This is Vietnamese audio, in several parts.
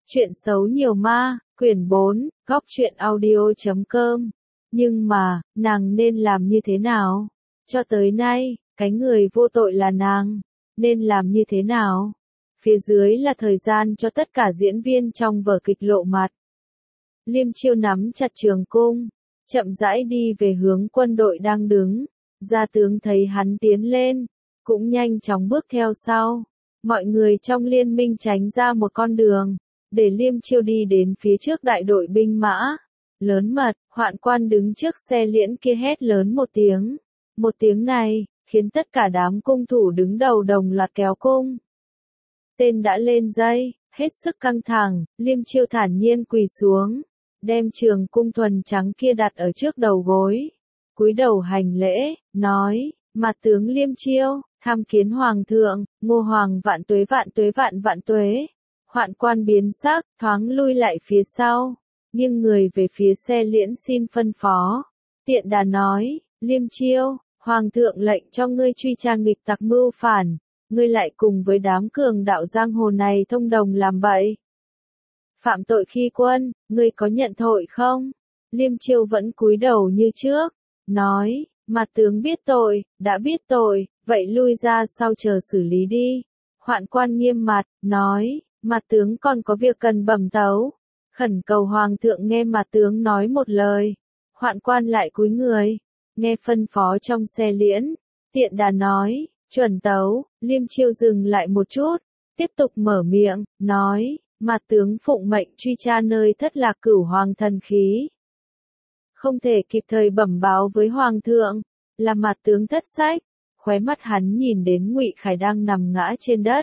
Chuyện xấu nhiều ma, quyển 4, góc truyện audio.com. Nhưng mà, nàng nên làm như thế nào? Cho tới nay, cái người vô tội là nàng. Nên làm như thế nào? Phía dưới là thời gian cho tất cả diễn viên trong vở kịch lộ mặt. Liêm Chiêu nắm chặt trường cung, chậm rãi đi về hướng quân đội đang đứng. Gia tướng thấy hắn tiến lên, cũng nhanh chóng bước theo sau. Mọi người trong liên minh tránh ra một con đường, để Liêm Chiêu đi đến phía trước đại đội binh mã. Lớn mật, hoạn quan đứng trước xe liễn kia hét lớn một tiếng. Một tiếng này, khiến tất cả đám cung thủ đứng đầu đồng loạt kéo cung. Tên đã lên dây, hết sức căng thẳng, Liêm Chiêu thản nhiên quỳ xuống, đem trường cung thuần trắng kia đặt ở trước đầu gối. Cúi đầu hành lễ, nói, mặt tướng Liêm Chiêu, tham kiến hoàng thượng, Ngô hoàng vạn tuế vạn tuế vạn vạn tuế. Hoạn quan biến sắc, thoáng lui lại phía sau, nghiêng người về phía xe liễn xin phân phó. Tiện đà nói, Liêm Chiêu, hoàng thượng lệnh cho ngươi truy tra nghịch tặc mưu phản, ngươi lại cùng với đám cường đạo giang hồ này thông đồng làm bậy. Phạm tội khi quân, ngươi có nhận tội không? Liêm Chiêu vẫn cúi đầu như trước, nói, mặt tướng biết tội, đã biết tội, vậy lui ra sau chờ xử lý đi. Hoạn quan nghiêm mặt, nói, mặt tướng còn có việc cần bẩm tấu. Khẩn cầu hoàng thượng nghe mặt tướng nói một lời. Hoạn quan lại cúi người, nghe phân phó trong xe liễn. Tiện đà nói, chuẩn tấu. Liêm Chiêu dừng lại một chút, tiếp tục mở miệng, nói, mặt tướng phụng mệnh truy tra nơi thất lạc Cửu Hoàng thần khí. Không thể kịp thời bẩm báo với hoàng thượng, là mặt tướng thất sách. Khóe mắt hắn nhìn đến Ngụy Khải đang nằm ngã trên đất.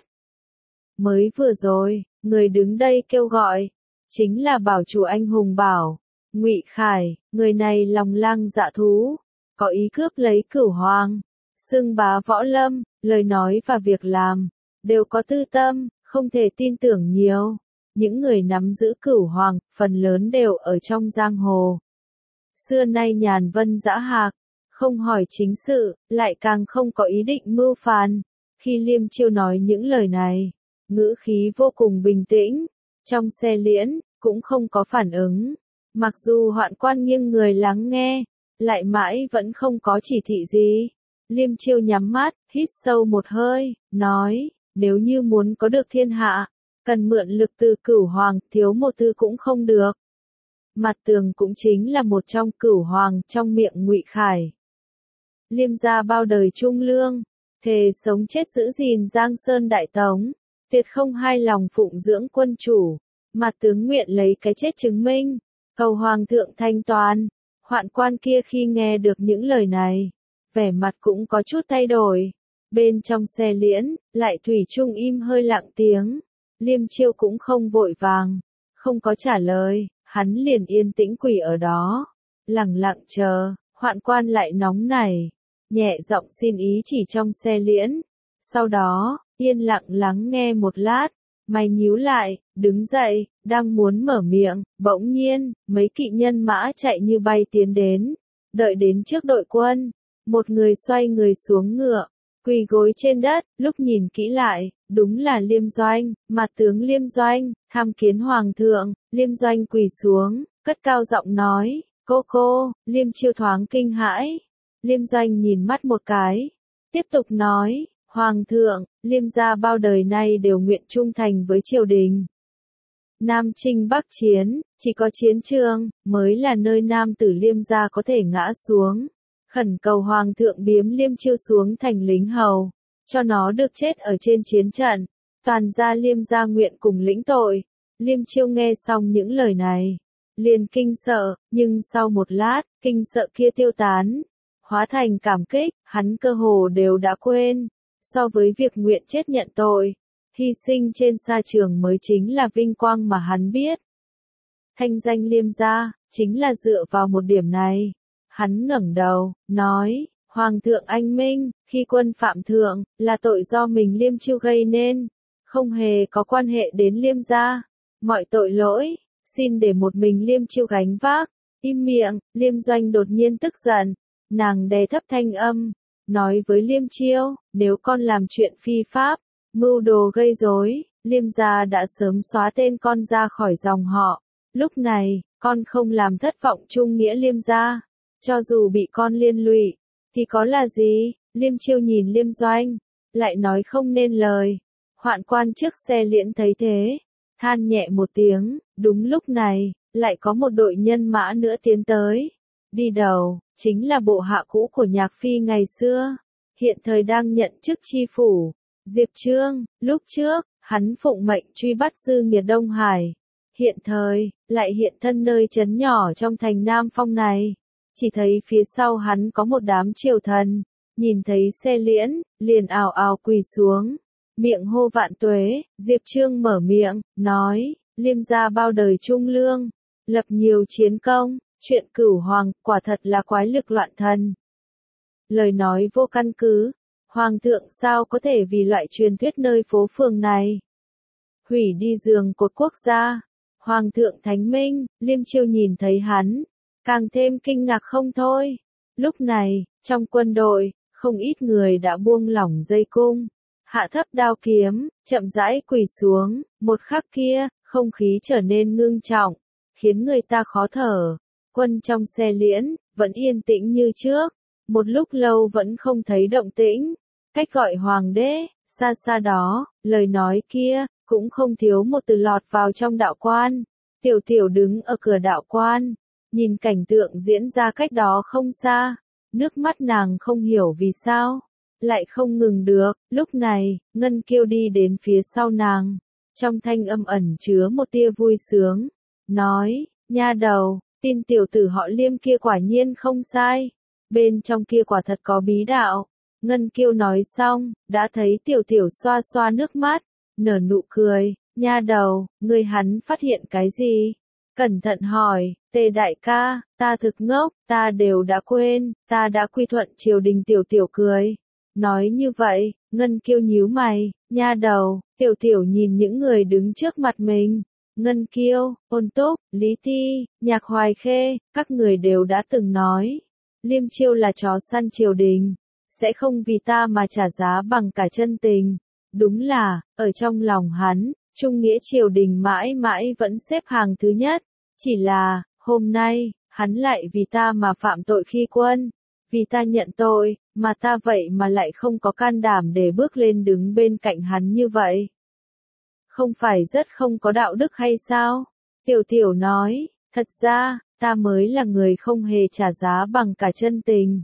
Mới vừa rồi, người đứng đây kêu gọi, chính là bảo chủ anh hùng Bảo. Ngụy Khải, người này lòng lang dạ thú, có ý cướp lấy Cửu Hoàng, xưng bá võ lâm, lời nói và việc làm, đều có tư tâm, không thể tin tưởng nhiều. Những người nắm giữ Cửu Hoàng, phần lớn đều ở trong giang hồ. Xưa nay nhàn vân dã hạc, không hỏi chính sự, lại càng không có ý định mưu phản. Khi Liêm Chiêu nói những lời này, ngữ khí vô cùng bình tĩnh, trong xe liễn, cũng không có phản ứng. Mặc dù hoạn quan nghiêng người lắng nghe, lại mãi vẫn không có chỉ thị gì. Liêm Chiêu nhắm mắt, hít sâu một hơi, nói, nếu như muốn có được thiên hạ, cần mượn lực từ Cửu Hoàng, thiếu một thứ cũng không được. Mặt tường cũng chính là một trong Cửu Hoàng, trong miệng Ngụy Khải. Liêm gia bao đời trung lương, thề sống chết giữ gìn Giang Sơn Đại Tống, tuyệt không hai lòng phụng dưỡng quân chủ. Mặt tướng nguyện lấy cái chết chứng minh, cầu hoàng thượng thanh toán. Hoạn quan kia khi nghe được những lời này, vẻ mặt cũng có chút thay đổi. Bên trong xe liễn, lại thủy chung im hơi lặng tiếng. Liêm Chiêu cũng không vội vàng, không có trả lời, hắn liền yên tĩnh quỳ ở đó, lẳng lặng chờ. Hoạn quan lại nóng nảy, nhẹ giọng xin ý chỉ trong xe liễn. Sau đó, yên lặng lắng nghe một lát, mày nhíu lại, đứng dậy, đang muốn mở miệng, bỗng nhiên, mấy kỵ nhân mã chạy như bay tiến đến. Đợi đến trước đội quân, một người xoay người xuống ngựa, quỳ gối trên đất, lúc nhìn kỹ lại, đúng là Liêm Doanh, mặt tướng Liêm Doanh, tham kiến hoàng thượng. Liêm Doanh quỳ xuống, cất cao giọng nói, cô, Liêm Chiêu thoáng kinh hãi. Liêm Doanh nhìn mắt một cái, tiếp tục nói, hoàng thượng, Liêm gia bao đời nay đều nguyện trung thành với triều đình. Nam chinh bắc chiến, chỉ có chiến trường, mới là nơi nam tử Liêm gia có thể ngã xuống. Khẩn cầu hoàng thượng biếm Liêm Chiêu xuống thành lính hầu, cho nó được chết ở trên chiến trận. Toàn gia Liêm gia nguyện cùng lĩnh tội. Liêm Chiêu nghe xong những lời này, liền kinh sợ, nhưng sau một lát, kinh sợ kia tiêu tán, hóa thành cảm kích, hắn cơ hồ đều đã quên. So với việc nguyện chết nhận tội, hy sinh trên sa trường mới chính là vinh quang mà hắn biết. Thanh danh Liêm gia, chính là dựa vào một điểm này. Hắn ngẩng đầu, nói, Hoàng thượng anh minh, khi quân phạm thượng, là tội do mình Liêm Chiêu gây nên, không hề có quan hệ đến Liêm gia. Mọi tội lỗi, xin để một mình Liêm Chiêu gánh vác. Im miệng. Liêm Doanh đột nhiên tức giận, nàng đè thấp thanh âm, nói với Liêm Chiêu, nếu con làm chuyện phi pháp, mưu đồ gây rối, Liêm gia đã sớm xóa tên con ra khỏi dòng họ. Lúc này, con không làm thất vọng trung nghĩa Liêm gia. Cho dù bị con liên lụy, thì có là gì? Liêm Chiêu nhìn Liêm Doanh, lại nói không nên lời. Hoạn quan trước xe liễn thấy thế, than nhẹ một tiếng, đúng lúc này, lại có một đội nhân mã nữa tiến tới. Đi đầu, chính là bộ hạ cũ của Nhạc Phi ngày xưa, hiện thời đang nhận chức tri phủ. Diệp Trương, lúc trước, hắn phụng mệnh truy bắt dư nghiệt Đông Hải. Hiện thời, lại hiện thân nơi trấn nhỏ trong thành Nam Phong này. Chỉ thấy phía sau hắn có một đám triều thần, nhìn thấy xe liễn, liền ào ào quỳ xuống, miệng hô vạn tuế. Diệp Trương mở miệng, nói, Liêm gia bao đời trung lương, lập nhiều chiến công, chuyện cửu hoàng, quả thật là quái lực loạn thần. Lời nói vô căn cứ, hoàng thượng sao có thể vì loại truyền thuyết nơi phố phường này hủy đi giường cột quốc gia. Hoàng thượng thánh minh. Liêm Chiêu nhìn thấy hắn, càng thêm kinh ngạc không thôi. Lúc này, trong quân đội, không ít người đã buông lỏng dây cung, hạ thấp đao kiếm, chậm rãi quỳ xuống. Một khắc kia, không khí trở nên ngưng trọng, khiến người ta khó thở. Quân trong xe liễn, vẫn yên tĩnh như trước. Một lúc lâu vẫn không thấy động tĩnh. Cách gọi hoàng đế, xa xa đó, lời nói kia, cũng không thiếu một từ lọt vào trong đạo quan. Tiểu Tiểu đứng ở cửa đạo quan, nhìn cảnh tượng diễn ra cách đó không xa. Nước mắt nàng không hiểu vì sao, lại không ngừng được. Lúc này, Ngân Kiêu đi đến phía sau nàng, trong thanh âm ẩn chứa một tia vui sướng, nói, nha đầu, tin tiểu tử họ Liêm kia quả nhiên không sai, bên trong kia quả thật có bí đạo. Ngân Kiêu nói xong, đã thấy Tiểu Tiểu xoa xoa nước mắt, nở nụ cười. Nha đầu, ngươi hắn phát hiện cái gì? Cẩn thận hỏi. Tề đại ca, ta thực ngốc, ta đều đã quên, ta đã quy thuận triều đình. Tiểu Tiểu cười. Nói như vậy, Ngân Kiêu nhíu mày. Nha đầu. Tiểu Tiểu nhìn những người đứng trước mặt mình. Ngân Kiêu, Ôn Túc, Lý Thi, Nhạc Hoài Khê, các người đều đã từng nói, Liêm Chiêu là chó săn triều đình, sẽ không vì ta mà trả giá bằng cả chân tình. Đúng là, ở trong lòng hắn, trung nghĩa triều đình mãi mãi vẫn xếp hàng thứ nhất. Chỉ là, hôm nay, hắn lại vì ta mà phạm tội khi quân. Vì ta nhận tội, mà ta vậy mà lại không có can đảm để bước lên đứng bên cạnh hắn như vậy. Không phải rất không có đạo đức hay sao? Tiểu Tiểu nói, thật ra, ta mới là người không hề trả giá bằng cả chân tình.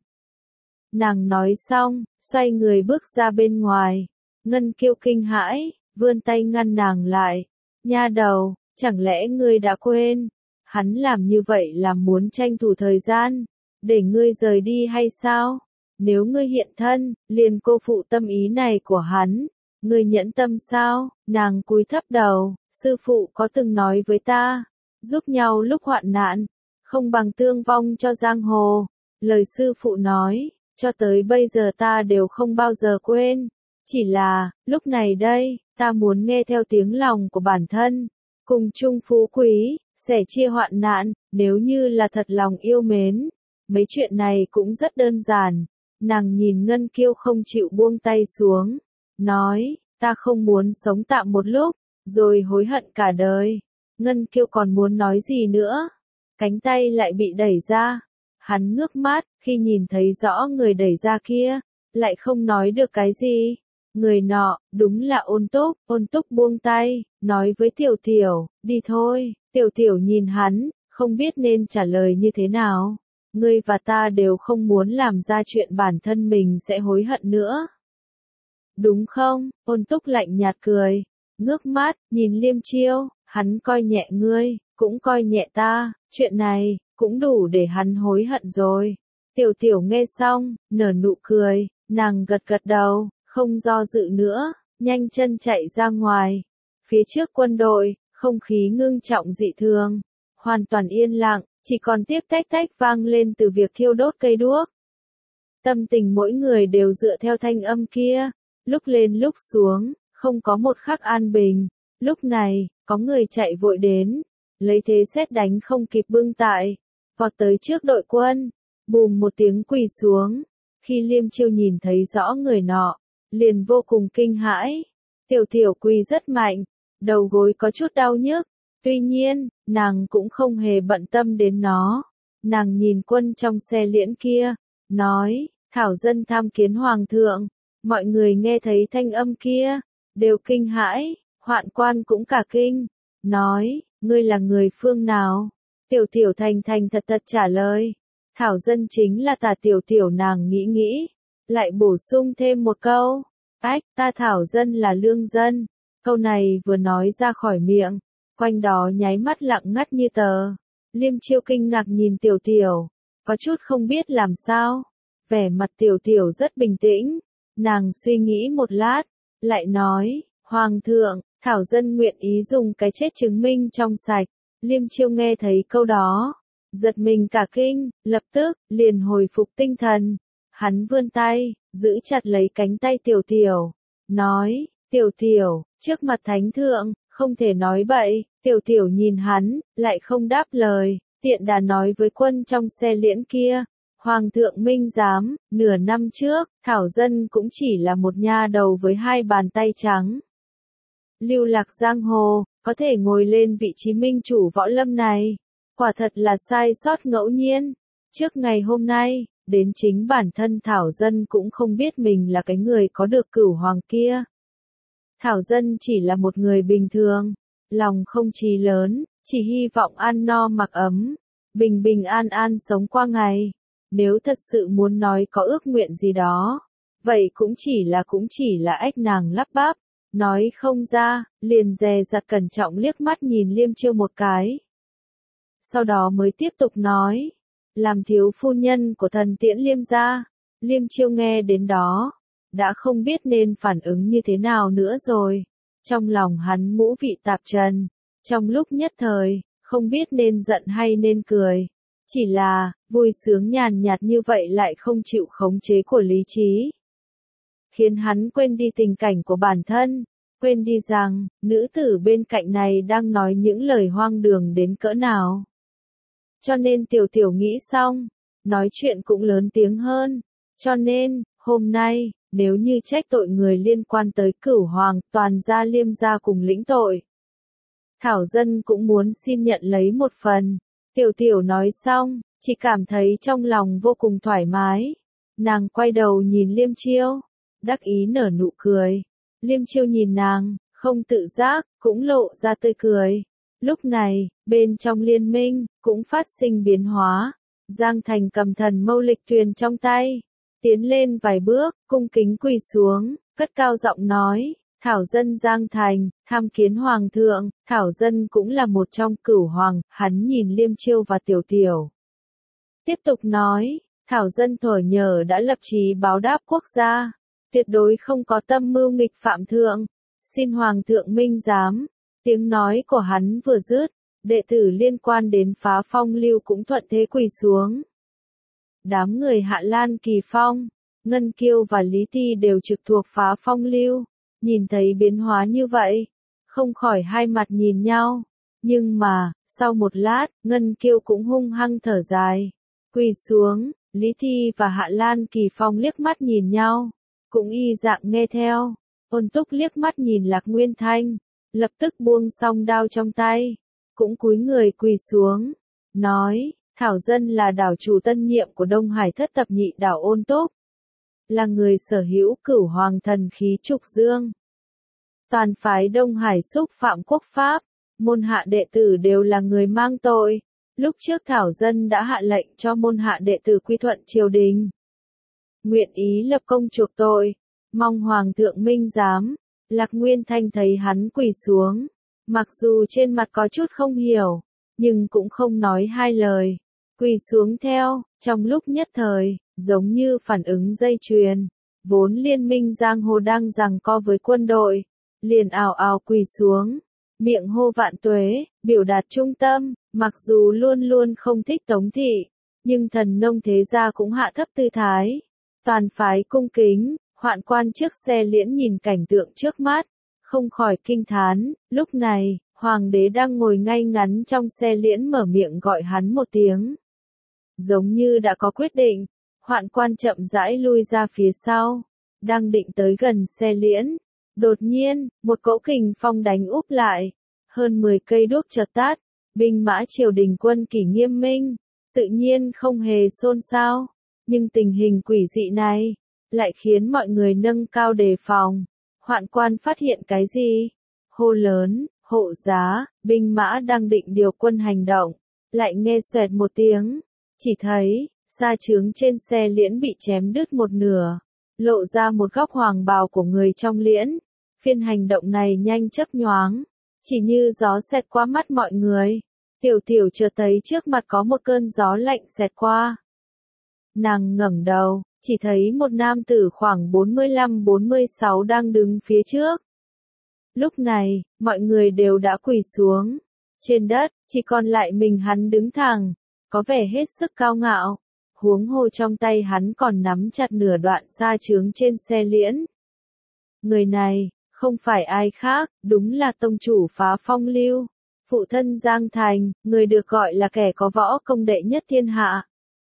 Nàng nói xong, xoay người bước ra bên ngoài. Ngân Kiêu kinh hãi, vươn tay ngăn nàng lại. Nha đầu, chẳng lẽ ngươi đã quên? Hắn làm như vậy là muốn tranh thủ thời gian, để ngươi rời đi hay sao? Nếu ngươi hiện thân, liền cô phụ tâm ý này của hắn, ngươi nhẫn tâm sao? Nàng cúi thấp đầu, sư phụ có từng nói với ta, giúp nhau lúc hoạn nạn, không bằng tương vong cho giang hồ. Lời sư phụ nói, cho tới bây giờ ta đều không bao giờ quên. Chỉ là, lúc này đây, ta muốn nghe theo tiếng lòng của bản thân, cùng chung phú quý, sẻ chia hoạn nạn. Nếu như là thật lòng yêu mến, mấy chuyện này cũng rất đơn giản. Nàng nhìn Ngân Kiêu không chịu buông tay xuống, nói, ta không muốn sống tạm một lúc, rồi hối hận cả đời. Ngân Kiêu còn muốn nói gì nữa, cánh tay lại bị đẩy ra. Hắn ngước mắt, khi nhìn thấy rõ người đẩy ra kia, lại không nói được cái gì. Người nọ, đúng là Ôn Túc buông tay, nói với Tiểu Tiểu, đi thôi. Tiểu Tiểu nhìn hắn, không biết nên trả lời như thế nào. Ngươi và ta đều không muốn làm ra chuyện bản thân mình sẽ hối hận nữa. Đúng không? Ôn Túc lạnh nhạt cười, ngước mắt, nhìn Liêm Chiêu, hắn coi nhẹ ngươi, cũng coi nhẹ ta, chuyện này, cũng đủ để hắn hối hận rồi. Tiểu Tiểu nghe xong, nở nụ cười, nàng gật gật đầu, không do dự nữa, nhanh chân chạy ra ngoài. Phía trước quân đội, không khí ngưng trọng dị thường, hoàn toàn yên lặng, chỉ còn tiếc tách tách vang lên từ việc thiêu đốt cây đuốc. Tâm tình mỗi người đều dựa theo thanh âm kia, lúc lên lúc xuống, không có một khắc an bình. Lúc này, có người chạy vội đến, lấy thế sét đánh không kịp bưng tại, vọt tới trước đội quân, bùm một tiếng quỳ xuống. Khi Liêm Chiêu nhìn thấy rõ người nọ, liền vô cùng kinh hãi. Tiểu Tiểu quỳ rất mạnh, đầu gối có chút đau nhức, tuy nhiên, nàng cũng không hề bận tâm đến nó. Nàng nhìn quân trong xe liễn kia, nói, thảo dân tham kiến hoàng thượng. Mọi người nghe thấy thanh âm kia, đều kinh hãi, hoạn quan cũng cả kinh, nói, ngươi là người phương nào? Tiểu Tiểu thành thành thật thật trả lời, thảo dân chính là Tả Tiểu Tiểu. Nàng nghĩ nghĩ, lại bổ sung thêm một câu, ách, ta thảo dân là lương dân. Câu này vừa nói ra khỏi miệng, quanh đó nháy mắt lặng ngắt như tờ. Liêm Chiêu kinh ngạc nhìn Tiểu Tiểu, có chút không biết làm sao. Vẻ mặt Tiểu Tiểu rất bình tĩnh, nàng suy nghĩ một lát, lại nói, Hoàng thượng, thảo dân nguyện ý dùng cái chết chứng minh trong sạch. Liêm Chiêu nghe thấy câu đó, giật mình cả kinh, lập tức, liền hồi phục tinh thần. Hắn vươn tay, giữ chặt lấy cánh tay Tiểu Tiểu, nói, Tiểu Tiểu, trước mặt thánh thượng, không thể nói bậy. Tiểu Tiểu nhìn hắn, lại không đáp lời, tiện đà nói với quân trong xe liễn kia, Hoàng thượng minh giám, nửa năm trước, thảo dân cũng chỉ là một nha đầu với hai bàn tay trắng. Lưu lạc giang hồ, có thể ngồi lên vị trí minh chủ võ lâm này, quả thật là sai sót ngẫu nhiên. Trước ngày hôm nay, đến chính bản thân thảo dân cũng không biết mình là cái người có được cửu hoàng kia. Thảo dân chỉ là một người bình thường, lòng không chí lớn, chỉ hy vọng ăn no mặc ấm, bình bình an an sống qua ngày. Nếu thật sự muốn nói có ước nguyện gì đó, vậy cũng chỉ là ách nàng lắp bắp, nói không ra, liền dè dặt cẩn trọng liếc mắt nhìn Liêm Chiêu một cái. Sau đó mới tiếp tục nói, làm thiếu phu nhân của thần tiễn Liêm gia. Liêm Chiêu nghe đến đó, đã không biết nên phản ứng như thế nào nữa rồi. Trong lòng hắn ngũ vị tạp trần, trong lúc nhất thời, không biết nên giận hay nên cười. Chỉ là, vui sướng nhàn nhạt như vậy lại không chịu khống chế của lý trí. Khiến hắn quên đi tình cảnh của bản thân, quên đi rằng, nữ tử bên cạnh này đang nói những lời hoang đường đến cỡ nào. Cho nên Tiểu Tiểu nghĩ xong, nói chuyện cũng lớn tiếng hơn. Cho nên, hôm nay, nếu như trách tội người liên quan tới cửu hoàng, toàn gia Liêm gia cùng lĩnh tội. Thảo dân cũng muốn xin nhận lấy một phần. Tiểu Tiểu nói xong, chỉ cảm thấy trong lòng vô cùng thoải mái. Nàng quay đầu nhìn Liêm Chiêu, đắc ý nở nụ cười. Liêm Chiêu nhìn nàng, không tự giác, cũng lộ ra tươi cười. Lúc này, bên trong liên minh, cũng phát sinh biến hóa. Giang Thành cầm thần mâu lịch thuyền trong tay, tiến lên vài bước, cung kính quỳ xuống, cất cao giọng nói, thảo dân Giang Thành, tham kiến hoàng thượng. Thảo dân cũng là một trong cửu hoàng. Hắn nhìn Liêm Chiêu và Tiểu Tiểu, tiếp tục nói, thảo dân thuở nhờ đã lập chí báo đáp quốc gia, tuyệt đối không có tâm mưu nghịch phạm thượng, xin hoàng thượng minh giám. Tiếng nói của hắn vừa dứt, đệ tử liên quan đến Phá Phong Lưu cũng thuận thế quỳ xuống. Đám người Hạ Lan Kỳ Phong, Ngân Kiêu và Lý Ti đều trực thuộc Phá Phong Lưu, nhìn thấy biến hóa như vậy, không khỏi hai mặt nhìn nhau. Nhưng mà, sau một lát, Ngân Kiêu cũng hung hăng thở dài, quỳ xuống. Lý Thi và Hạ Lan Kỳ Phong liếc mắt nhìn nhau, cũng y dạng nghe theo. Ôn Túc liếc mắt nhìn Lạc Nguyên Thanh, lập tức buông song đao trong tay, cũng cúi người quỳ xuống, nói, thảo dân là đảo chủ tân nhiệm của Đông Hải thất thập nhị đảo Ôn Túc, là người sở hữu cửu hoàng thần khí trục dương. Toàn phái Đông Hải xúc phạm quốc pháp, môn hạ đệ tử đều là người mang tội. Lúc trước thảo dân đã hạ lệnh cho môn hạ đệ tử quy thuận triều đình, nguyện ý lập công chuộc tội, mong hoàng thượng minh giám. Lạc Nguyên Thanh thấy hắn quỳ xuống, mặc dù trên mặt có chút không hiểu, nhưng cũng không nói hai lời, quỳ xuống theo. Trong lúc nhất thời, giống như phản ứng dây chuyền, vốn liên minh giang hồ đang giằng co với quân đội, liền ào ào quỳ xuống, miệng hô vạn tuế, biểu đạt trung tâm. Mặc dù luôn luôn không thích Tống thị, nhưng thần nông thế gia cũng hạ thấp tư thái, toàn phái cung kính. Hoạn quan trước xe liễn nhìn cảnh tượng trước mắt, không khỏi kinh thán. Lúc này, hoàng đế đang ngồi ngay ngắn trong xe liễn mở miệng gọi hắn một tiếng, giống như đã có quyết định. Hoạn quan chậm rãi lui ra phía sau, đang định tới gần xe liễn, Đột nhiên, một cỗ kình phong đánh úp lại. Hơn 10 cây đuốc chợt tắt. Binh mã triều đình quân kỷ nghiêm minh. Tự nhiên không hề xôn xao. Nhưng tình hình quỷ dị này lại khiến mọi người nâng cao đề phòng. Hoạn quan phát hiện cái gì? Hô lớn, hộ giá, binh mã đang định điều quân hành động. Lại nghe xoẹt một tiếng. Chỉ thấy, sa chướng trên xe liễn bị chém đứt một nửa. Lộ ra một góc hoàng bào của người trong liễn. Phiên hành động này nhanh chớp nhoáng. Chỉ như gió xẹt qua mắt mọi người. Tiểu tiểu chợt thấy trước mặt có một cơn gió lạnh xẹt qua. Nàng ngẩng đầu, chỉ thấy một nam tử khoảng 45-46 đang đứng phía trước. Lúc này, mọi người đều đã quỳ xuống. Trên đất, chỉ còn lại mình hắn đứng thẳng, có vẻ hết sức cao ngạo. Huống hồ trong tay hắn còn nắm chặt nửa đoạn sa chướng trên xe liễn. Người này, không phải ai khác, đúng là tông chủ Phá Phong Lưu. Phụ thân Giang Thành, người được gọi là kẻ có võ công đệ nhất thiên hạ.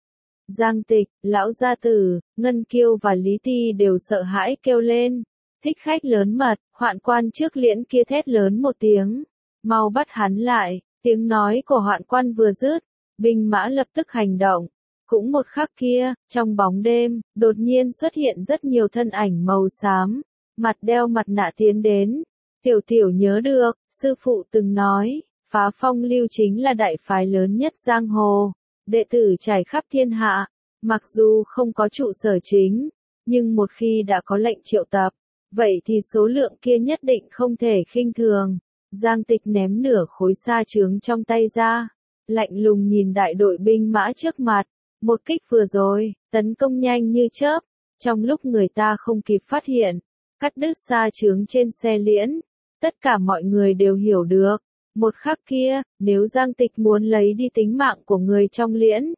Giang Tịch, Lão Gia Tử, Ngân Kiêu và Lý Ti đều sợ hãi kêu lên. Thích khách lớn mật, hoạn quan trước liễn kia thét lớn một tiếng. Mau bắt hắn lại, tiếng nói của hoạn quan vừa dứt, binh mã lập tức hành động. Cũng một khắc kia, trong bóng đêm, đột nhiên xuất hiện rất nhiều thân ảnh màu xám, mặt đeo mặt nạ tiến đến. Tiểu tiểu nhớ được, sư phụ từng nói, Phá Phong Lưu chính là đại phái lớn nhất giang hồ, đệ tử trải khắp thiên hạ, mặc dù không có trụ sở chính, nhưng một khi đã có lệnh triệu tập, vậy thì số lượng kia nhất định không thể khinh thường. Giang Tịch ném nửa khối sa chướng trong tay ra, lạnh lùng nhìn đại đội binh mã trước mặt, một kích vừa rồi, tấn công nhanh như chớp, trong lúc người ta không kịp phát hiện, cắt đứt sa chướng trên xe liễn. Tất cả mọi người đều hiểu được, một khắc kia, nếu Giang Tịch muốn lấy đi tính mạng của người trong liễn,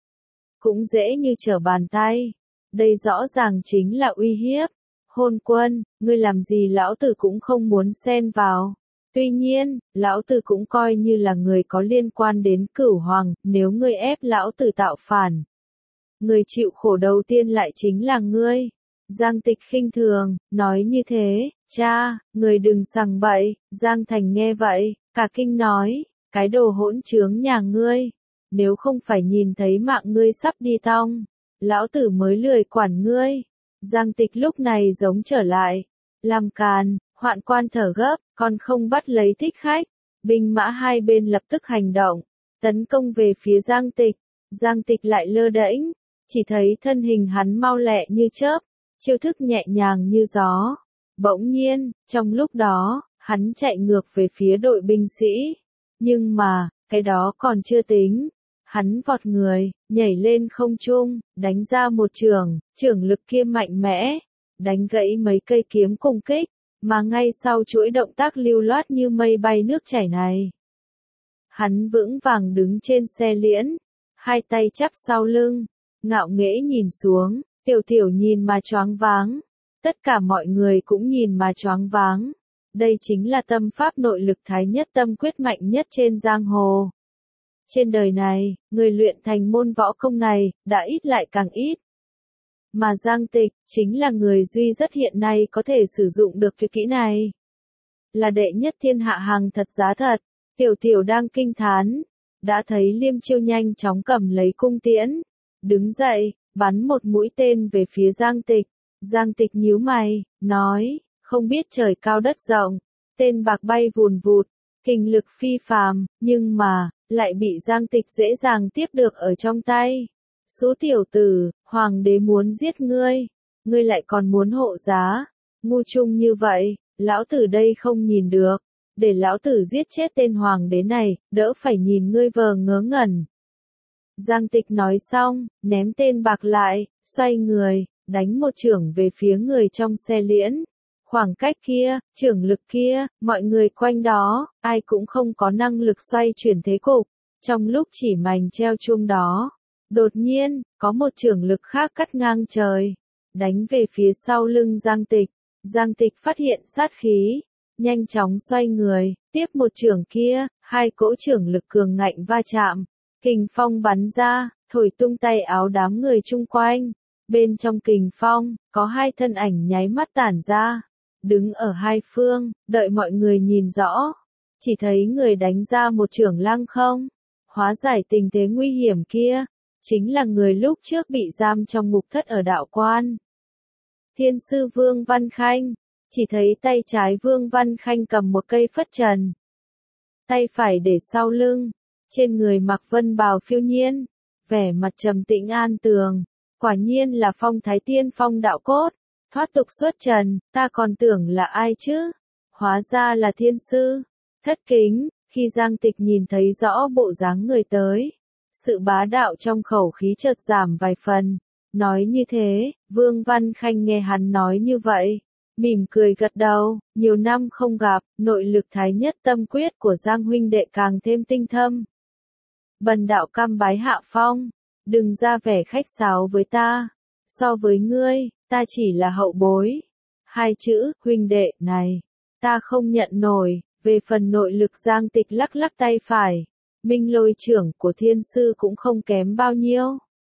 cũng dễ như trở bàn tay. Đây rõ ràng chính là uy hiếp. Hôn quân, ngươi làm gì lão tử cũng không muốn xen vào. Tuy nhiên, lão tử cũng coi như là người có liên quan đến Cửu Hoàng, nếu ngươi ép lão tử tạo phản, người chịu khổ đầu tiên lại chính là ngươi. Giang Tịch khinh thường, nói như thế, cha, người đừng sằng bậy. Giang Thành nghe vậy, cả kinh nói, cái đồ hỗn trướng nhà ngươi, nếu không phải nhìn thấy mạng ngươi sắp đi tong, lão tử mới lười quản ngươi. Giang Tịch lúc này giống trở lại, làm càn, hoạn quan thở gấp, còn không bắt lấy thích khách. Binh mã hai bên lập tức hành động, tấn công về phía Giang Tịch. Giang Tịch lại lơ đễnh, chỉ thấy thân hình hắn mau lẹ như chớp, chiêu thức nhẹ nhàng như gió. Bỗng nhiên, trong lúc đó, hắn chạy ngược về phía đội binh sĩ. Nhưng mà, cái đó còn chưa tính. Hắn vọt người, nhảy lên không trung, đánh ra một chưởng, chưởng lực kia mạnh mẽ, đánh gãy mấy cây kiếm cùng kích, mà ngay sau chuỗi động tác lưu loát như mây bay nước chảy này. Hắn vững vàng đứng trên xe liễn, hai tay chắp sau lưng, ngạo nghễ nhìn xuống, tiểu tiểu nhìn mà choáng váng. Tất cả mọi người cũng nhìn mà choáng váng. Đây chính là tâm pháp nội lực thái nhất tâm quyết mạnh nhất trên giang hồ. Trên đời này, người luyện thành môn võ công này, đã ít lại càng ít. Mà Giang Tịch, chính là người duy nhất hiện nay có thể sử dụng được tuyệt kỹ này. Là đệ nhất thiên hạ hàng thật giá thật, tiểu tiểu đang kinh thán. Đã thấy Liêm Chiêu nhanh chóng cầm lấy cung tiễn. Đứng dậy, bắn một mũi tên về phía Giang Tịch. Giang Tịch nhíu mày, nói, không biết trời cao đất rộng. Tên bạc bay vùn vụt, kình lực phi phàm, nhưng mà, lại bị Giang Tịch dễ dàng tiếp được ở trong tay. Số tiểu tử, hoàng đế muốn giết ngươi, ngươi lại còn muốn hộ giá, ngu chung như vậy, lão tử đây không nhìn được, để lão tử giết chết tên hoàng đế này, đỡ phải nhìn ngươi vờ ngớ ngẩn. Giang Tịch nói xong, ném tên bạc lại, xoay người, đánh một chưởng về phía người trong xe liễn. Khoảng cách kia, chưởng lực kia, mọi người quanh đó, ai cũng không có năng lực xoay chuyển thế cục. Trong lúc chỉ mảnh treo chuông đó, đột nhiên, có một chưởng lực khác cắt ngang trời, đánh về phía sau lưng Giang Tịch. Giang Tịch phát hiện sát khí, nhanh chóng xoay người, tiếp một chưởng kia, hai cỗ chưởng lực cường ngạnh va chạm, kình phong bắn ra, thổi tung tay áo đám người chung quanh. Bên trong kình phong, có hai thân ảnh nháy mắt tản ra. đứng ở hai phương, đợi mọi người nhìn rõ. Chỉ thấy người đánh ra một chưởng lăng không, hóa giải tình thế nguy hiểm kia, chính là người lúc trước bị giam trong ngục thất ở đạo quan. Thiên sư Vương Văn Khanh, chỉ thấy tay trái Vương Văn Khanh cầm một cây phất trần, tay phải để sau lưng, trên người mặc vân bào phiêu nhiên, vẻ mặt trầm tĩnh an tường, quả nhiên là phong thái tiên phong đạo cốt, thoát tục xuất trần, ta còn tưởng là ai chứ, hóa ra là thiên sư. Thất kính, khi Giang Tịch nhìn thấy rõ bộ dáng người tới, sự bá đạo trong khẩu khí chợt giảm vài phần, nói như thế, Vương Văn Khanh nghe hắn nói như vậy, mỉm cười gật đầu, nhiều năm không gặp, nội lực thái nhất tâm quyết của Giang huynh đệ càng thêm tinh thâm. Bần đạo cam bái hạ phong, đừng ra vẻ khách sáo với ta, so với ngươi, ta chỉ là hậu bối. Hai chữ, huynh đệ, này, ta không nhận nổi. Về phần nội lực Giang Tịch lắc lắc tay phải, minh lôi trưởng của thiên sư cũng không kém bao nhiêu.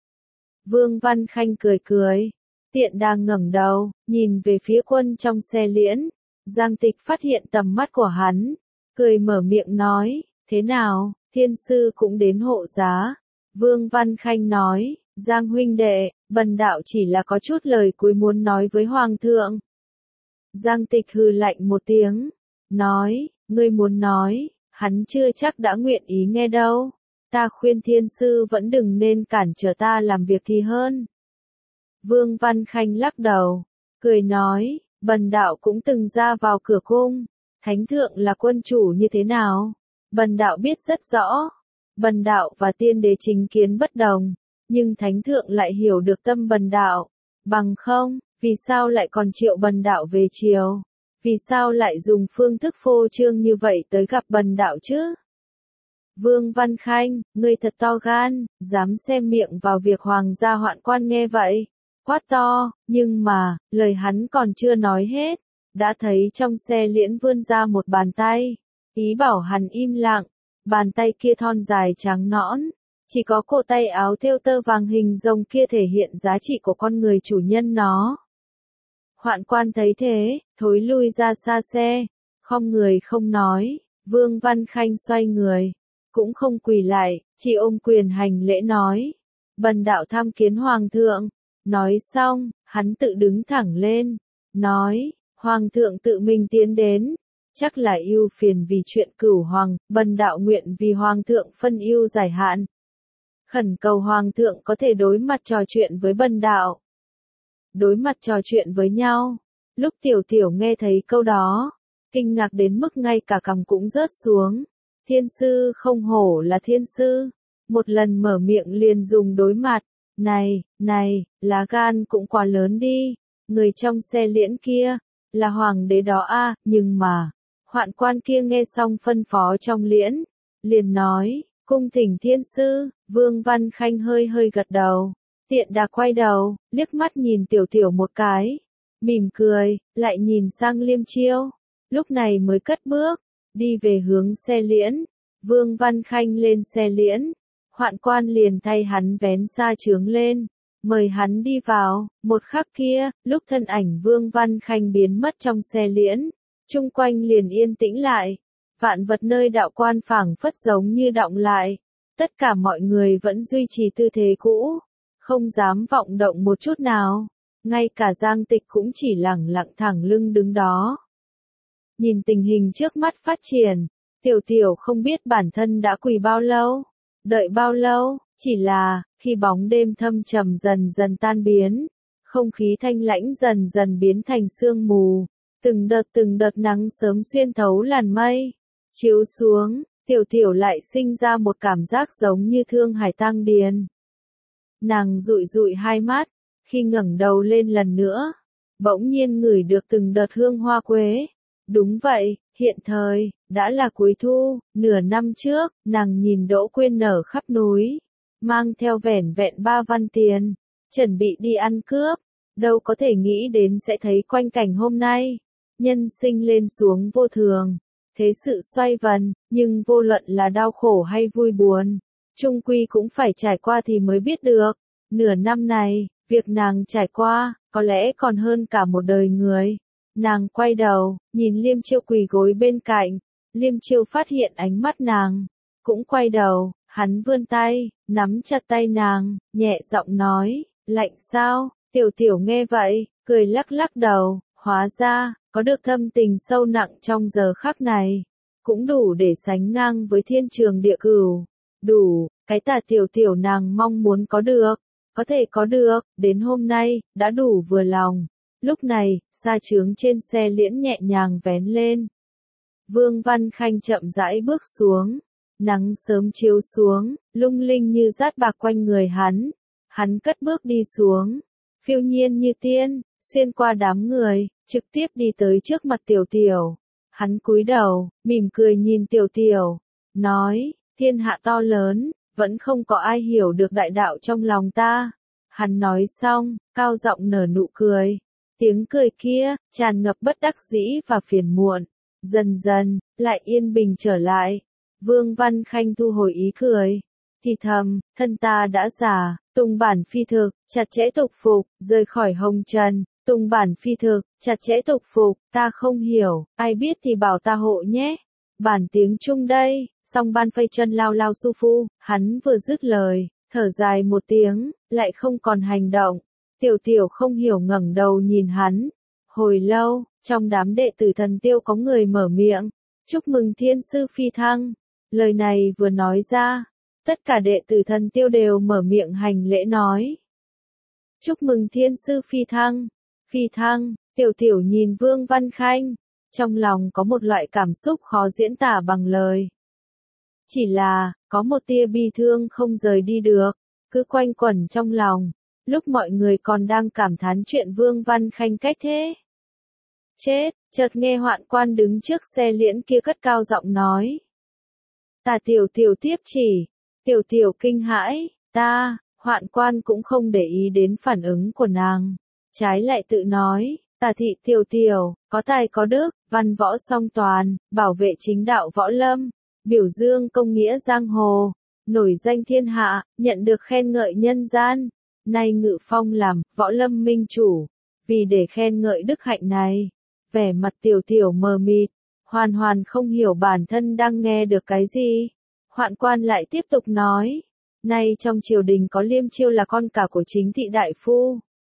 Vương Văn Khanh cười cười, tiện đang ngẩng đầu, nhìn về phía quân trong xe liễn, Giang Tịch phát hiện tầm mắt của hắn, cười mở miệng nói, thế nào, thiên sư cũng đến hộ giá. Vương Văn Khanh nói, Giang huynh đệ, bần đạo chỉ là có chút lời cuối muốn nói với Hoàng thượng. Giang Tịch hừ lạnh một tiếng, nói, ngươi muốn nói, hắn chưa chắc đã nguyện ý nghe đâu. Ta khuyên thiên sư vẫn đừng nên cản trở ta làm việc thì hơn. Vương Văn Khanh lắc đầu, cười nói, bần đạo cũng từng ra vào cửa cung, thánh thượng là quân chủ như thế nào, bần đạo biết rất rõ. Bần đạo và tiên đế chính kiến bất đồng, nhưng thánh thượng lại hiểu được tâm bần đạo, bằng không, vì sao lại còn triệu bần đạo về triều? Vì sao lại dùng phương thức phô trương như vậy tới gặp bần đạo chứ? Vương Văn Khanh, ngươi thật to gan, dám xem miệng vào việc hoàng gia hoạn quan nghe vậy. Quát to, nhưng mà, lời hắn còn chưa nói hết. Đã thấy trong xe liễn vươn ra một bàn tay. Ý bảo hắn im lặng. Bàn tay kia thon dài trắng nõn. Chỉ có cổ tay áo thêu tơ vàng hình rồng kia thể hiện giá trị của con người chủ nhân nó. Hoạn quan thấy thế, thối lui ra xa xe, khom người không nói, Vương Văn Khanh xoay người, cũng không quỳ lại, chỉ ôm quyền hành lễ nói, bần đạo tham kiến Hoàng thượng. Nói xong, hắn tự đứng thẳng lên, nói, Hoàng thượng tự mình tiến đến, chắc là ưu phiền vì chuyện cửu hoàng, bần đạo nguyện vì Hoàng thượng phân ưu giải hạn. Khẩn cầu Hoàng thượng có thể đối mặt trò chuyện với bần đạo. Đối mặt trò chuyện với nhau. Lúc Tiểu Tiểu nghe thấy câu đó, kinh ngạc đến mức ngay cả cằm cũng rớt xuống. Thiên sư không hổ là thiên sư, một lần mở miệng liền dùng đối mặt. Này, lá gan cũng quá lớn đi, người trong xe liễn kia, là hoàng đế đó a, nhưng mà, hoạn quan kia nghe xong phân phó trong liễn, liền nói, cung thỉnh thiên sư. Vương Văn Khanh hơi gật đầu. Tiện đà quay đầu, liếc mắt nhìn Tiểu Tiểu một cái, mỉm cười, lại nhìn sang Liêm Chiêu, lúc này mới cất bước, đi về hướng xe liễn. Vương Văn Khanh lên xe liễn, hoạn quan liền thay hắn vén sa chướng lên, mời hắn đi vào. Một khắc kia, lúc thân ảnh Vương Văn Khanh biến mất trong xe liễn, chung quanh liền yên tĩnh lại, vạn vật nơi đạo quan phảng phất giống như đọng lại, tất cả mọi người vẫn duy trì tư thế cũ, không dám vọng động một chút nào, ngay cả Giang Tịch cũng chỉ lẳng lặng thẳng lưng đứng đó. Nhìn tình hình trước mắt phát triển, Tiểu Tiểu không biết bản thân đã quỳ bao lâu, đợi bao lâu, chỉ là, khi bóng đêm thâm trầm dần dần tan biến, không khí thanh lãnh dần dần biến thành sương mù, từng đợt nắng sớm xuyên thấu làn mây, chiếu xuống, Tiểu Tiểu lại sinh ra một cảm giác giống như Thương Hải Tăng Điền. Nàng dụi hai mắt, khi ngẩng đầu lên lần nữa, bỗng nhiên ngửi được từng đợt hương hoa quế. Đúng vậy, hiện thời, đã là cuối thu, nửa năm trước, nàng nhìn đỗ quyên nở khắp núi, mang theo vẻn vẹn 3 văn tiền, chuẩn bị đi ăn cướp, đâu có thể nghĩ đến sẽ thấy quanh cảnh hôm nay. Nhân sinh lên xuống vô thường, thế sự xoay vần, nhưng vô luận là đau khổ hay vui buồn, chung quy cũng phải trải qua thì mới biết được. Nửa năm này, việc nàng trải qua, có lẽ còn hơn cả một đời người. Nàng quay đầu, nhìn Liêm Chiêu quỳ gối bên cạnh. Liêm Chiêu phát hiện ánh mắt nàng, cũng quay đầu, hắn vươn tay, nắm chặt tay nàng, nhẹ giọng nói, lạnh sao? Tiểu Tiểu nghe vậy, cười lắc lắc đầu, hóa ra, có được thâm tình sâu nặng trong giờ khắc này, cũng đủ để sánh ngang với thiên trường địa cửu. Đủ, cái Tả Tiểu Tiểu nàng mong muốn có được, có thể có được, đến hôm nay, đã đủ vừa lòng. Lúc này, sa chướng trên xe liễn nhẹ nhàng vén lên. Vương Văn Khanh chậm rãi bước xuống, nắng sớm chiếu xuống, lung linh như dát bạc quanh người hắn. Hắn cất bước đi xuống, phiêu nhiên như tiên, xuyên qua đám người, trực tiếp đi tới trước mặt Tiểu Tiểu. Hắn cúi đầu, mỉm cười nhìn Tiểu Tiểu, nói, thiên hạ to lớn, vẫn không có ai hiểu được đại đạo trong lòng ta. Hắn nói xong, cao giọng nở nụ cười. Tiếng cười kia, tràn ngập bất đắc dĩ và phiền muộn. Dần dần, lại yên bình trở lại. Vương Văn Khanh thu hồi ý cười. Thì thầm, thân ta đã già, tùng bản phi thực, chặt chẽ tục phục, rời khỏi hồng trần. Tùng bản phi thực, chặt chẽ tục phục, ta không hiểu, ai biết thì bảo ta hộ nhé. Bản tiếng Trung đây, song ban phây chân lao lao su phu, hắn vừa dứt lời, thở dài một tiếng, lại không còn hành động. Tiểu Tiểu không hiểu ngẩng đầu nhìn hắn. Hồi lâu, trong đám đệ tử Thần Tiêu có người mở miệng, chúc mừng thiên sư phi thăng. Lời này vừa nói ra, tất cả đệ tử Thần Tiêu đều mở miệng hành lễ nói. Chúc mừng thiên sư phi thăng. Phi thăng, Tiểu Tiểu nhìn Vương Văn Khanh, trong lòng có một loại cảm xúc khó diễn tả bằng lời. Chỉ là, có một tia bi thương không rời đi được, cứ quanh quẩn trong lòng. Lúc mọi người còn đang cảm thán chuyện Vương Văn Khanh cách thế. Chết, chợt nghe Hoạn Quan đứng trước xe liễn kia cất cao giọng nói. Tả Tiểu Tiểu tiếp chỉ. Tiểu Tiểu kinh hãi, ta, Hoạn Quan cũng không để ý đến phản ứng của nàng. Trái lại tự nói, Tả thị Tiểu Tiểu, có tài có đức, văn võ song toàn, bảo vệ chính đạo võ lâm, biểu dương công nghĩa giang hồ, nổi danh thiên hạ, nhận được khen ngợi nhân gian. Nay ngự phong làm võ lâm minh chủ, vì để khen ngợi đức hạnh này, vẻ mặt Tiểu Tiểu mờ mịt, hoàn hoàn không hiểu bản thân đang nghe được cái gì. Hoạn Quan lại tiếp tục nói, nay trong triều đình có Liêm Chiêu là con cả của chính thị đại phu.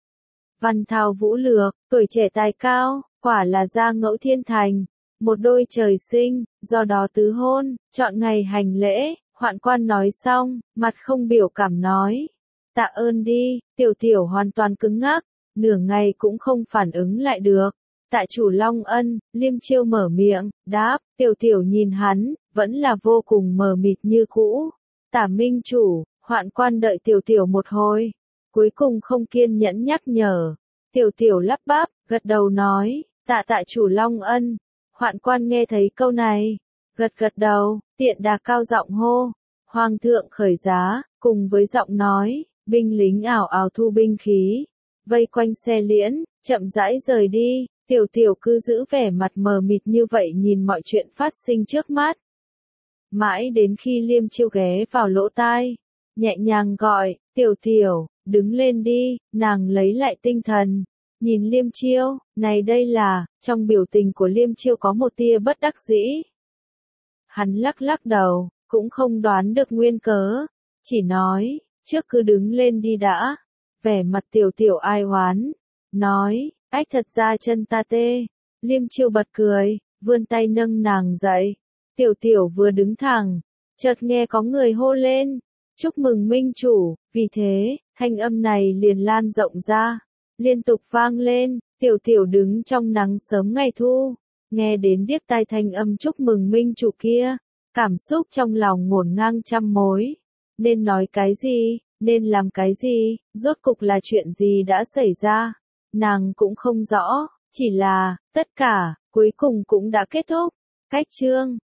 Văn thao vũ lược, tuổi trẻ tài cao, quả là gia ngẫu thiên thành, một đôi trời sinh, do đó tứ hôn, chọn ngày hành lễ. Hoạn Quan nói xong, mặt không biểu cảm nói. Tạ ơn đi, Tiểu Tiểu hoàn toàn cứng ngắc, nửa ngày cũng không phản ứng lại được. Tạ chủ Long Ân, Liêm Chiêu mở miệng, đáp, Tiểu Tiểu nhìn hắn, vẫn là vô cùng mờ mịt như cũ. Tả Minh chủ, Hoạn Quan đợi Tiểu Tiểu một hồi, cuối cùng không kiên nhẫn nhắc nhở. Tiểu Tiểu lắp bắp, gật đầu nói, tạ chủ Long Ân. Hoạn Quan nghe thấy câu này, gật gật đầu, tiện đà cao giọng hô. Hoàng thượng khởi giá, cùng với giọng nói. Binh lính ảo ảo thu binh khí, vây quanh xe liễn, chậm rãi rời đi. Tiểu Tiểu cứ giữ vẻ mặt mờ mịt như vậy nhìn mọi chuyện phát sinh trước mắt. Mãi đến khi Liêm Chiêu ghé vào lỗ tai, nhẹ nhàng gọi, Tiểu Tiểu, đứng lên đi. Nàng lấy lại tinh thần, nhìn Liêm Chiêu, này đây là, trong biểu tình của Liêm Chiêu có một tia bất đắc dĩ. Hắn lắc lắc đầu, cũng không đoán được nguyên cớ, chỉ nói, trước cứ đứng lên đi đã. Vẻ mặt Tiểu Tiểu ai oán, nói, ách thật ra chân ta tê. Liêm Chiêu bật cười, vươn tay nâng nàng dậy. Tiểu Tiểu vừa đứng thẳng, chợt nghe có người hô lên, chúc mừng minh chủ. Vì thế, thanh âm này liền lan rộng ra, liên tục vang lên. Tiểu Tiểu đứng trong nắng sớm ngày thu, nghe đến điếc tai thanh âm chúc mừng minh chủ kia, cảm xúc trong lòng ngổn ngang trăm mối. Nên nói cái gì, nên làm cái gì, rốt cục là chuyện gì đã xảy ra, nàng cũng không rõ, chỉ là, tất cả, cuối cùng cũng đã kết thúc. Cách chương